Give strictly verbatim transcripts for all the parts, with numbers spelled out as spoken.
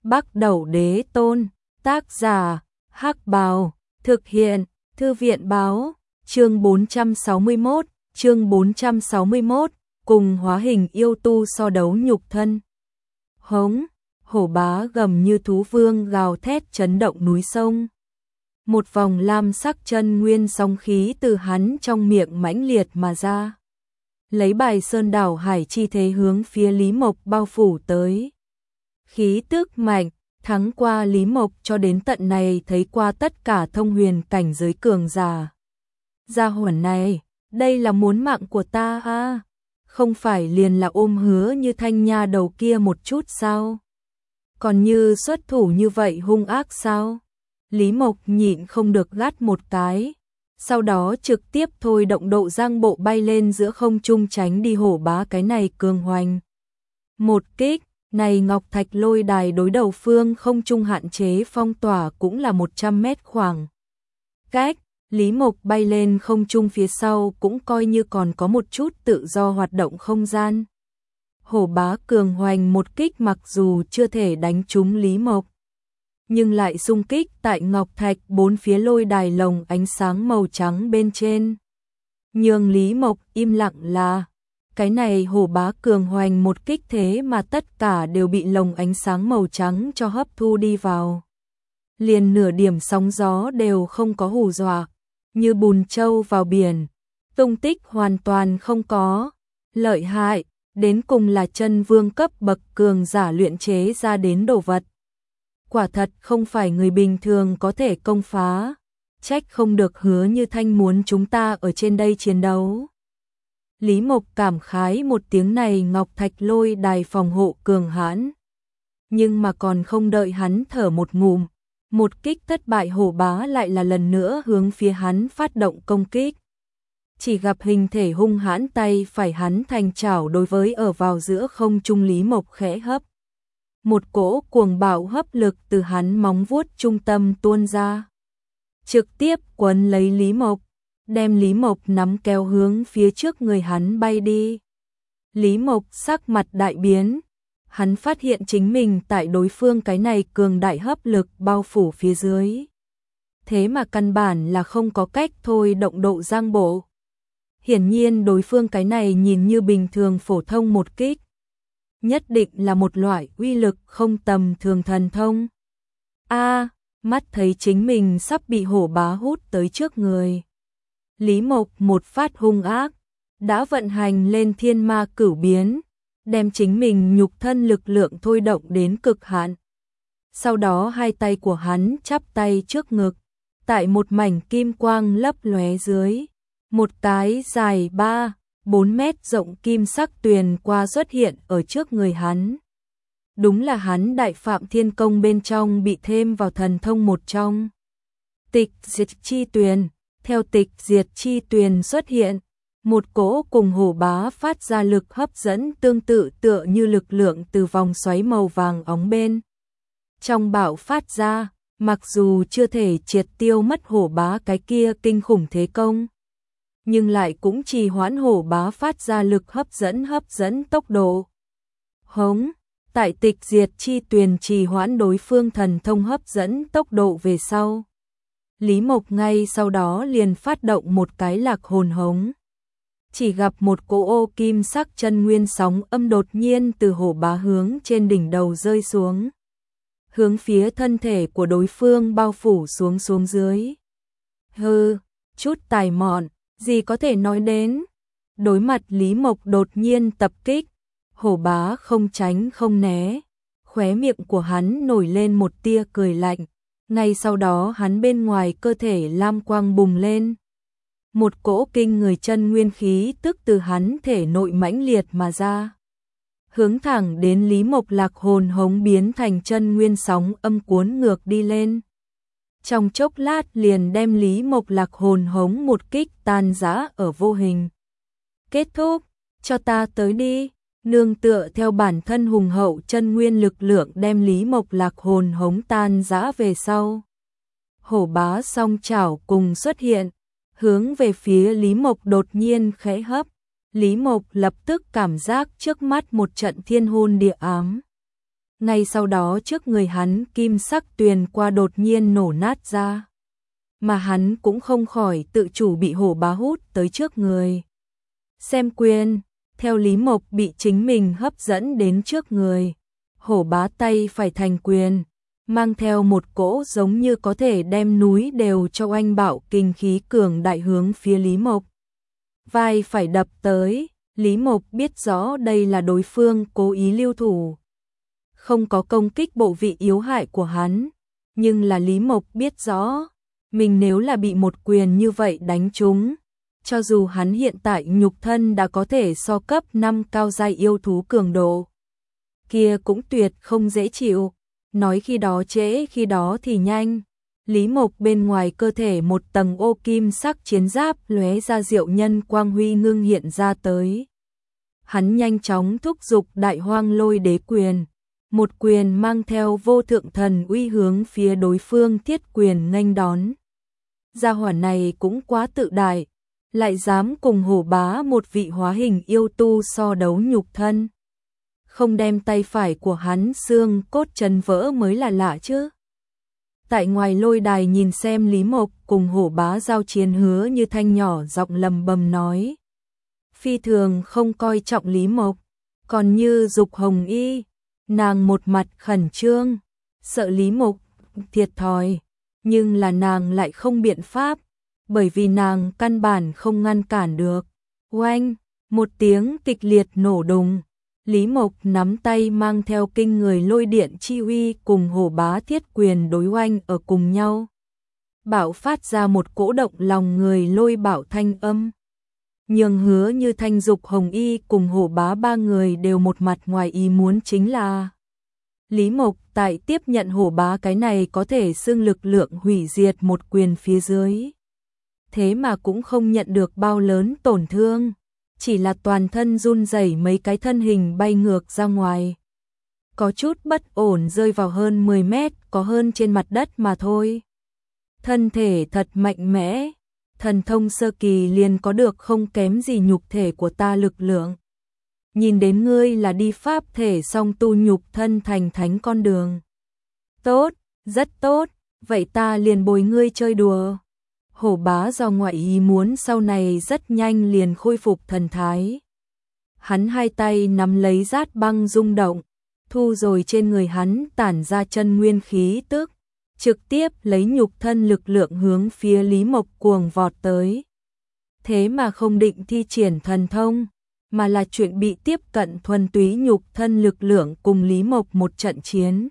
Bắc Đẩu Đế Tôn, tác giả, Hắc Bào, thực hiện, Thư viện báo, chương bốn trăm sáu mươi mốt, chương bốn trăm sáu mươi mốt, cùng hóa hình yêu tu so đấu nhục thân. Hống, hổ bá gầm như thú vương gào thét chấn động núi sông. Một vòng lam sắc chân nguyên sóng khí từ hắn trong miệng mãnh liệt mà ra. Lấy bài sơn đảo hải chi thế hướng phía Lý Mộc bao phủ tới. Khí tức mạnh, thắng qua Lý Mộc cho đến tận này thấy qua tất cả thông huyền cảnh giới cường giả. Gia hỏa này, đây là muốn mạng của ta à? Không phải liền là ôm hứa như thanh nha đầu kia một chút sao? Còn như xuất thủ như vậy hung ác sao? Lý Mộc nhịn không được gắt một cái, sau đó trực tiếp thôi động độ giang bộ bay lên giữa không trung tránh đi hổ bá cái này cường hoành. Một kích, này ngọc thạch lôi đài đối đầu phương không trung hạn chế phong tỏa cũng là một trăm mét khoảng cách. Lý Mộc bay lên không trung phía sau cũng coi như còn có một chút tự do hoạt động không gian. Hổ bá cường hoành một kích mặc dù chưa thể đánh trúng Lý Mộc, nhưng lại xung kích tại ngọc thạch bốn phía lôi đài lồng ánh sáng màu trắng bên trên. Nhưng Lý Mộc im lặng là, cái này hổ bá cường hoành một kích thế mà tất cả đều bị lồng ánh sáng màu trắng cho hấp thu đi vào. Liền nửa điểm sóng gió đều không có hù dọa, như bùn trâu vào biển, tung tích hoàn toàn không có. Lợi hại, đến cùng là chân vương cấp bậc cường giả luyện chế ra đến đồ vật. Quả thật không phải người bình thường có thể công phá, trách không được hứa như thanh muốn chúng ta ở trên đây chiến đấu. Lý Mộc cảm khái một tiếng, này ngọc thạch lôi đài phòng hộ cường hãn. Nhưng mà còn không đợi hắn thở một ngụm, một kích thất bại hổ bá lại là lần nữa hướng phía hắn phát động công kích. Chỉ gặp hình thể hung hãn tay phải hắn thành chảo đối với ở vào giữa không trung Lý Mộc khẽ hấp. Một cỗ cuồng bạo hấp lực từ hắn móng vuốt trung tâm tuôn ra, trực tiếp quấn lấy Lý Mộc, đem Lý Mộc nắm kéo hướng phía trước người hắn bay đi. Lý Mộc sắc mặt đại biến, hắn phát hiện chính mình tại đối phương cái này cường đại hấp lực bao phủ phía dưới. Thế mà căn bản là không có cách thôi động độ giang bộ. Hiển nhiên đối phương cái này nhìn như bình thường phổ thông một kích, nhất định là một loại uy lực không tầm thường thần thông. A, mắt thấy chính mình sắp bị hổ bá hút tới trước người. Lý Mộc một phát hung ác, đã vận hành lên thiên ma cửu biến, đem chính mình nhục thân lực lượng thôi động đến cực hạn. Sau đó hai tay của hắn chắp tay trước ngực, tại một mảnh kim quang lấp lóe dưới, một cái dài ba, bốn mét rộng kim sắc tuyền qua xuất hiện ở trước người hắn. Đúng là hắn đại phạm thiên công bên trong bị thêm vào thần thông một trong. Tịch diệt chi tuyền, theo tịch diệt chi tuyền xuất hiện, một cỗ cùng hổ bá phát ra lực hấp dẫn tương tự tựa như lực lượng từ vòng xoáy màu vàng óng bên trong bạo phát ra, mặc dù chưa thể triệt tiêu mất hổ bá cái kia kinh khủng thế công, nhưng lại cũng trì hoãn hổ bá phát ra lực hấp dẫn hấp dẫn tốc độ. Hống, tại tịch diệt chi tuyền trì hoãn đối phương thần thông hấp dẫn tốc độ về sau, Lý Mộc ngay sau đó liền phát động một cái lạc hồn hống. Chỉ gặp một cỗ ô kim sắc chân nguyên sóng âm đột nhiên từ hổ bá hướng trên đỉnh đầu rơi xuống, hướng phía thân thể của đối phương bao phủ xuống xuống dưới. Hừ, chút tài mọn, gì có thể nói đến. Đối mặt Lý Mộc đột nhiên tập kích, hổ bá không tránh không né, khóe miệng của hắn nổi lên một tia cười lạnh. Ngay sau đó hắn bên ngoài cơ thể lam quang bùng lên. Một cỗ kinh người chân nguyên khí tức từ hắn thể nội mãnh liệt mà ra, hướng thẳng đến Lý Mộc lạc hồn hống biến thành chân nguyên sóng âm cuốn ngược đi lên. Trong chốc lát liền đem Lý Mộc lạc hồn hống một kích tan rã ở vô hình. Kết thúc, cho ta tới đi. Nương tựa theo bản thân hùng hậu chân nguyên lực lượng đem Lý Mộc lạc hồn hống tan rã về sau. Hổ bá song chảo cùng xuất hiện, hướng về phía Lý Mộc đột nhiên khẽ hấp. Lý Mộc lập tức cảm giác trước mắt một trận thiên hôn địa ám. Ngay sau đó trước người hắn kim sắc tuyền qua đột nhiên nổ nát ra. Mà hắn cũng không khỏi tự chủ bị hổ bá hút tới trước người. Xem quyền, theo Lý Mộc bị chính mình hấp dẫn đến trước người. Hổ bá tay phải thành quyền, mang theo một cỗ giống như có thể đem núi đều cho oanh bạo kinh khí cường đại hướng phía Lý Mộc. Vai phải đập tới, Lý Mộc biết rõ đây là đối phương cố ý lưu thủ. Không có công kích bộ vị yếu hại của hắn, nhưng là Lý Mộc biết rõ, mình nếu là bị một quyền như vậy đánh trúng, cho dù hắn hiện tại nhục thân đã có thể so cấp năm cao giai yêu thú cường độ, kia cũng tuyệt không dễ chịu, nói khi đó trễ khi đó thì nhanh. Lý Mộc bên ngoài cơ thể một tầng ô kim sắc chiến giáp lóe ra diệu nhân quang huy ngưng hiện ra tới. Hắn nhanh chóng thúc giục đại hoang lôi đế quyền, một quyền mang theo vô thượng thần uy hướng phía đối phương thiết quyền nghênh đón. Gia hỏa này cũng quá tự đại, lại dám cùng hổ bá một vị hóa hình yêu tu so đấu nhục thân. Không đem tay phải của hắn xương cốt chấn vỡ mới là lạ chứ. Tại ngoài lôi đài nhìn xem Lý Mộc cùng hổ bá giao chiến, Hứa Như Thanh nhỏ giọng lầm bầm nói. Phi thường không coi trọng Lý Mộc, còn như Dục Hồng Y, nàng một mặt khẩn trương, sợ Lý Mộc thiệt thòi, nhưng là nàng lại không biện pháp, bởi vì nàng căn bản không ngăn cản được. Oanh, một tiếng kịch liệt nổ đùng. Lý Mộc nắm tay mang theo kinh người lôi điện chi uy cùng hổ bá thiết quyền đối oanh ở cùng nhau. Bạo phát ra một cỗ động lòng người lôi bạo thanh âm. Nhưng Hứa Như Thanh, Dục Hồng Y cùng hổ bá ba người đều một mặt ngoài ý muốn, chính là Lý Mộc tại tiếp nhận hổ bá cái này có thể xưng lực lượng hủy diệt một quyền phía dưới. Thế mà cũng không nhận được bao lớn tổn thương. Chỉ là toàn thân run rẩy mấy cái thân hình bay ngược ra ngoài. Có chút bất ổn rơi vào hơn mười mét, có hơn trên mặt đất mà thôi. Thân thể thật mạnh mẽ, thần thông sơ kỳ liền có được không kém gì nhục thể của ta lực lượng. Nhìn đến ngươi là đi pháp thể song tu nhục thân thành thánh con đường. Tốt, rất tốt, vậy ta liền bồi ngươi chơi đùa. Hổ bá do ngoại ý muốn sau này rất nhanh liền khôi phục thần thái. Hắn hai tay nắm lấy rát băng rung động, thu rồi trên người hắn tản ra chân nguyên khí tức, trực tiếp lấy nhục thân lực lượng hướng phía Lý Mộc cuồng vọt tới. Thế mà không định thi triển thần thông, mà là chuyện bị tiếp cận thuần túy nhục thân lực lượng cùng Lý Mộc một trận chiến.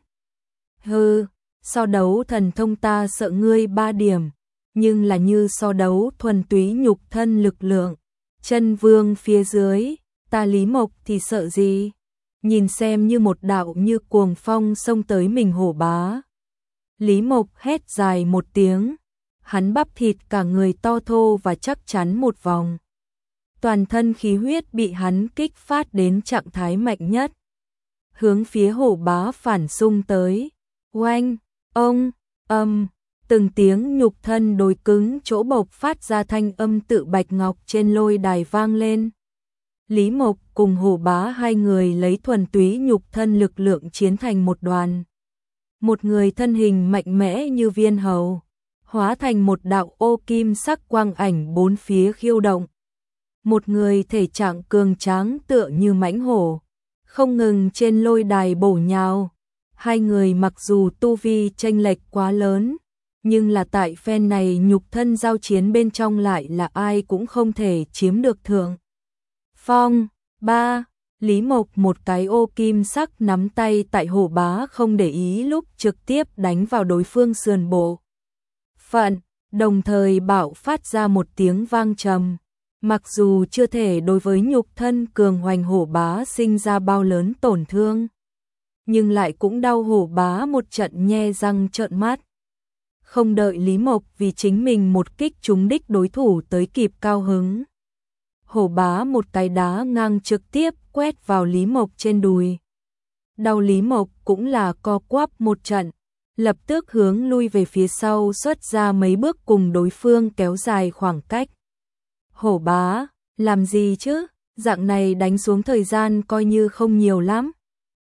Hừ, so đấu thần thông ta sợ ngươi ba điểm. Nhưng là như so đấu thuần túy nhục thân lực lượng, chân vương phía dưới, ta Lý Mộc thì sợ gì? Nhìn xem như một đạo như cuồng phong xông tới mình hổ bá. Lý Mộc hét dài một tiếng, hắn bắp thịt cả người to thô và chắc chắn một vòng. Toàn thân khí huyết bị hắn kích phát đến trạng thái mạnh nhất. Hướng phía hổ bá phản xung tới, oanh, ông, âm. Từng tiếng nhục thân đối cứng chỗ bộc phát ra thanh âm tự bạch ngọc trên lôi đài vang lên. Lý Mộc cùng hổ bá hai người lấy thuần túy nhục thân lực lượng chiến thành một đoàn. Một người thân hình mạnh mẽ như viên hầu, hóa thành một đạo ô kim sắc quang ảnh bốn phía khiêu động. Một người thể trạng cường tráng tựa như mãnh hổ, không ngừng trên lôi đài bổ nhào. Hai người mặc dù tu vi chênh lệch quá lớn, nhưng là tại phen này nhục thân giao chiến bên trong lại là ai cũng không thể chiếm được thượng phong. Ba, Lý Mộc một cái ô kim sắc nắm tay tại hổ bá không để ý lúc trực tiếp đánh vào đối phương sườn bộ phận, đồng thời bạo phát ra một tiếng vang trầm. Mặc dù chưa thể đối với nhục thân cường hoành hổ bá sinh ra bao lớn tổn thương, nhưng lại cũng đau hổ bá một trận nhe răng trợn mắt. Không đợi Lý Mộc vì chính mình một kích trúng đích đối thủ tới kịp cao hứng, hổ bá một cái đá ngang trực tiếp quét vào Lý Mộc trên đùi. Đau Lý Mộc cũng là co quắp một trận, lập tức hướng lui về phía sau xuất ra mấy bước cùng đối phương kéo dài khoảng cách. Hổ bá, làm gì chứ, dạng này đánh xuống thời gian coi như không nhiều lắm.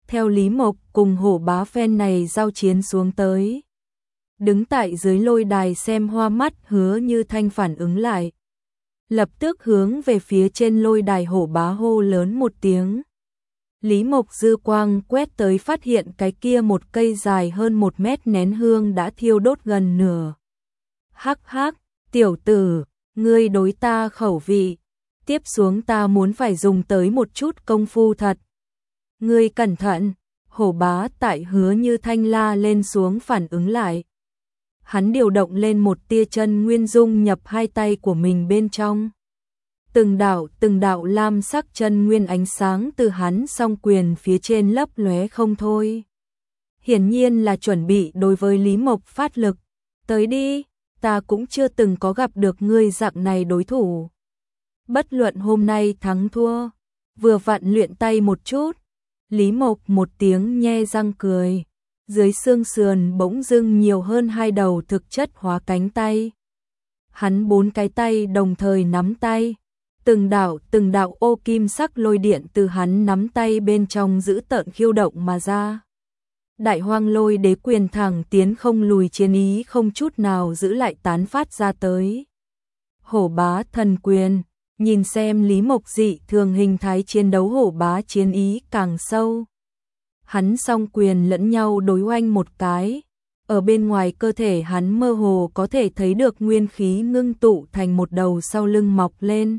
theo Lý Mộc cùng hổ bá phen này giao chiến xuống tới. Đứng tại dưới lôi đài xem hoa mắt Hứa Như Thanh phản ứng lại. Lập tức hướng về phía trên lôi đài hổ bá hô lớn một tiếng. Lý Mộc dư quang quét tới phát hiện cái kia một cây dài hơn một mét nén hương đã thiêu đốt gần nửa. Hắc hắc, tiểu tử, ngươi đối ta khẩu vị, tiếp xuống ta muốn phải dùng tới một chút công phu thật. Ngươi cẩn thận, hổ bá tại Hứa Như Thanh la lên xuống phản ứng lại. Hắn điều động lên một tia chân nguyên dung nhập hai tay của mình bên trong. Từng đạo từng đạo lam sắc chân nguyên ánh sáng từ hắn song quyền phía trên lấp lóe không thôi. Hiển nhiên là chuẩn bị đối với Lý Mộc phát lực. Tới đi, ta cũng chưa từng có gặp được ngươi dạng này đối thủ. Bất luận hôm nay thắng thua, vừa vặn luyện tay một chút. Lý Mộc một tiếng nhe răng cười. Dưới xương sườn bỗng dưng nhiều hơn hai đầu thực chất hóa cánh tay. Hắn bốn cái tay đồng thời nắm tay. Từng đạo từng đạo ô kim sắc lôi điện từ hắn nắm tay bên trong giữ tợn khiêu động mà ra. Đại hoang lôi đế quyền thẳng tiến không lùi chiến ý không chút nào giữ lại tán phát ra tới. Hổ bá thần quyền, nhìn xem Lý Mộc dị thường hình thái chiến đấu hổ bá chiến ý càng sâu. Hắn song quyền lẫn nhau đối oanh một cái. Ở bên ngoài cơ thể hắn mơ hồ có thể thấy được nguyên khí ngưng tụ thành một đầu sau lưng mọc lên.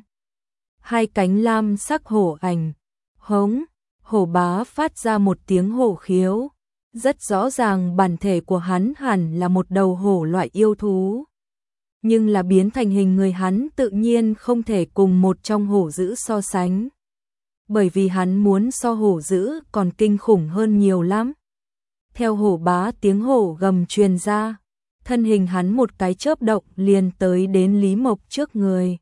Hai cánh lam sắc hổ ảnh. Hống, hổ bá phát ra một tiếng hổ khiếu. Rất rõ ràng bản thể của hắn hẳn là một đầu hổ loại yêu thú. Nhưng là biến thành hình người hắn tự nhiên không thể cùng một trong hổ dữ so sánh. Bởi vì hắn muốn so hổ dữ còn kinh khủng hơn nhiều lắm. Theo hổ bá tiếng hổ gầm truyền ra, thân hình hắn một cái chớp động liền tới đến Lý Mộc trước người.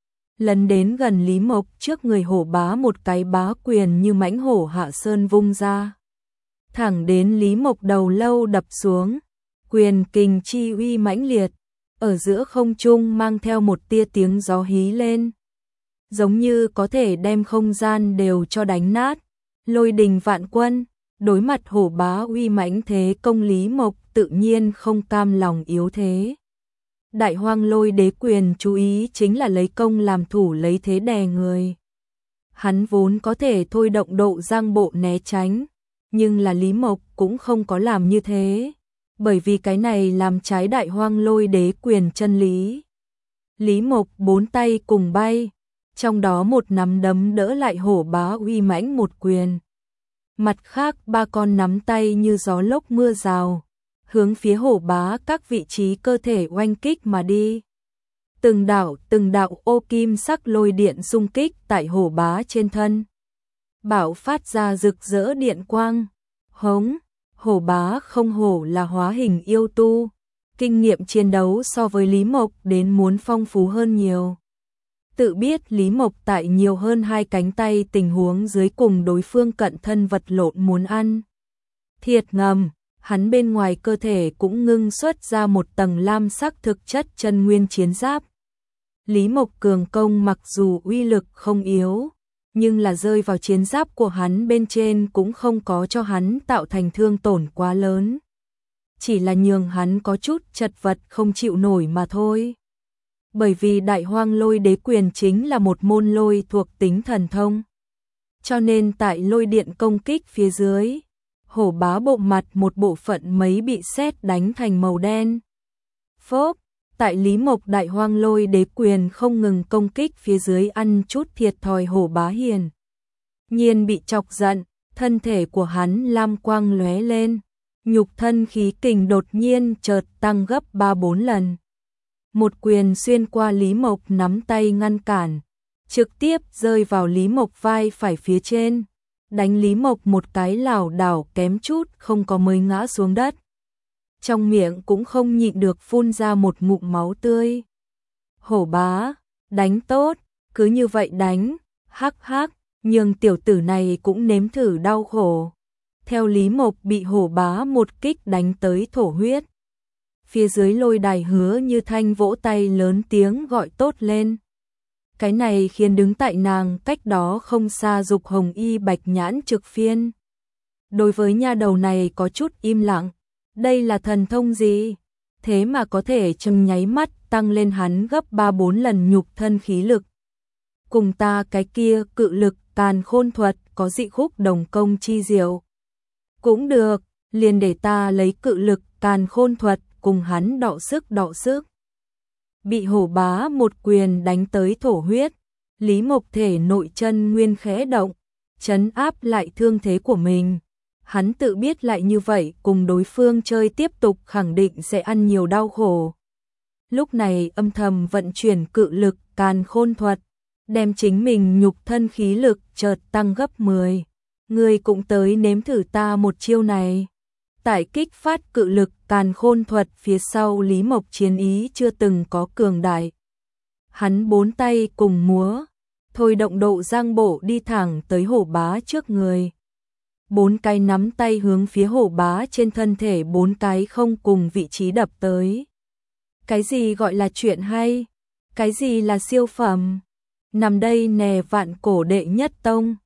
Lần đến gần Lý Mộc trước người hổ bá một cái bá quyền như mãnh hổ hạ sơn vung ra. Thẳng đến Lý Mộc đầu lâu đập xuống, quyền kình chi uy mãnh liệt, ở giữa không trung mang theo một tia tiếng gió hí lên. Giống như có thể đem không gian đều cho đánh nát. Lôi đình vạn quân, đối mặt hổ bá uy mãnh thế công Lý Mộc tự nhiên không cam lòng yếu thế. Đại hoang lôi đế quyền chú ý chính là lấy công làm thủ lấy thế đè người. Hắn vốn có thể thôi động độ giang bộ né tránh, nhưng là Lý Mộc cũng không có làm như thế, bởi vì cái này làm trái đại hoang lôi đế quyền chân lý. Lý Mộc bốn tay cùng bay, trong đó một nắm đấm đỡ lại hổ bá uy mãnh một quyền. Mặt khác ba con nắm tay như gió lốc mưa rào, hướng phía hổ bá các vị trí cơ thể oanh kích mà đi. Từng đạo từng đạo ô kim sắc lôi điện xung kích tại hổ bá trên thân. Bạo phát ra rực rỡ điện quang. Hống, hổ bá không hổ là hóa hình yêu tu. Kinh nghiệm chiến đấu so với Lý Mộc đến muốn phong phú hơn nhiều. Tự biết Lý Mộc tại nhiều hơn hai cánh tay tình huống dưới cùng đối phương cận thân vật lộn muốn ăn. Thiệt ngầm, hắn bên ngoài cơ thể cũng ngưng xuất ra một tầng lam sắc thực chất chân nguyên chiến giáp. Lý Mộc cường công mặc dù uy lực không yếu, nhưng là rơi vào chiến giáp của hắn bên trên cũng không có cho hắn tạo thành thương tổn quá lớn. Chỉ là nhường hắn có chút chật vật không chịu nổi mà thôi. Bởi vì đại hoang lôi đế quyền chính là một môn lôi thuộc tính thần thông. Cho nên tại lôi điện công kích phía dưới, hổ bá bộ mặt một bộ phận mấy bị sét đánh thành màu đen. Phốp, tại Lý Mộc đại hoang lôi đế quyền không ngừng công kích phía dưới ăn chút thiệt thòi hổ bá hiền. Nhiên bị chọc giận, thân thể của hắn lam quang lóe lên, nhục thân khí kình đột nhiên chợt tăng gấp ba bốn lần. Một quyền xuyên qua Lý Mộc nắm tay ngăn cản, trực tiếp rơi vào Lý Mộc vai phải phía trên, đánh Lý Mộc một cái lảo đảo kém chút không có mới ngã xuống đất. Trong miệng cũng không nhịn được phun ra một ngụm máu tươi. Hổ bá, đánh tốt, cứ như vậy đánh, hắc hắc, nhưng tiểu tử này cũng nếm thử đau khổ. Theo Lý Mộc bị hổ bá một kích đánh tới thổ huyết. Phía dưới lôi đài Hứa Như Thanh vỗ tay lớn tiếng gọi tốt lên. Cái này khiến đứng tại nàng cách đó không xa Dục Hồng Y Bạch Nhãn Trực Phiên. đối với nha đầu này có chút im lặng. Đây là thần thông gì? Thế mà có thể trong nháy mắt tăng lên hắn gấp ba bốn lần nhục thân khí lực. Cùng ta cái kia cự lực càn khôn thuật có dị khúc đồng công chi diệu. Cũng được, liền để ta lấy cự lực càn khôn thuật cùng hắn đọ sức đọ sức. Bị hổ bá một quyền đánh tới thổ huyết, Lý Mộc thể nội chân nguyên khẽ động, trấn áp lại thương thế của mình. Hắn tự biết lại như vậy cùng đối phương chơi tiếp tục khẳng định sẽ ăn nhiều đau khổ. Lúc này âm thầm vận chuyển cự lực càn khôn thuật, đem chính mình nhục thân khí lực chợt tăng gấp mười. Ngươi cũng tới nếm thử ta một chiêu này. Tại kích phát cự lực càn khôn thuật phía sau Lý Mộc chiến ý chưa từng có cường đại. Hắn bốn tay cùng múa, thôi động độ giang bộ đi thẳng tới hổ bá trước người. Bốn cái nắm tay hướng phía hổ bá trên thân thể bốn cái không cùng vị trí đập tới. Cái gì gọi là chuyện hay? Cái gì là siêu phẩm? Nằm đây nè vạn cổ đệ nhất tông.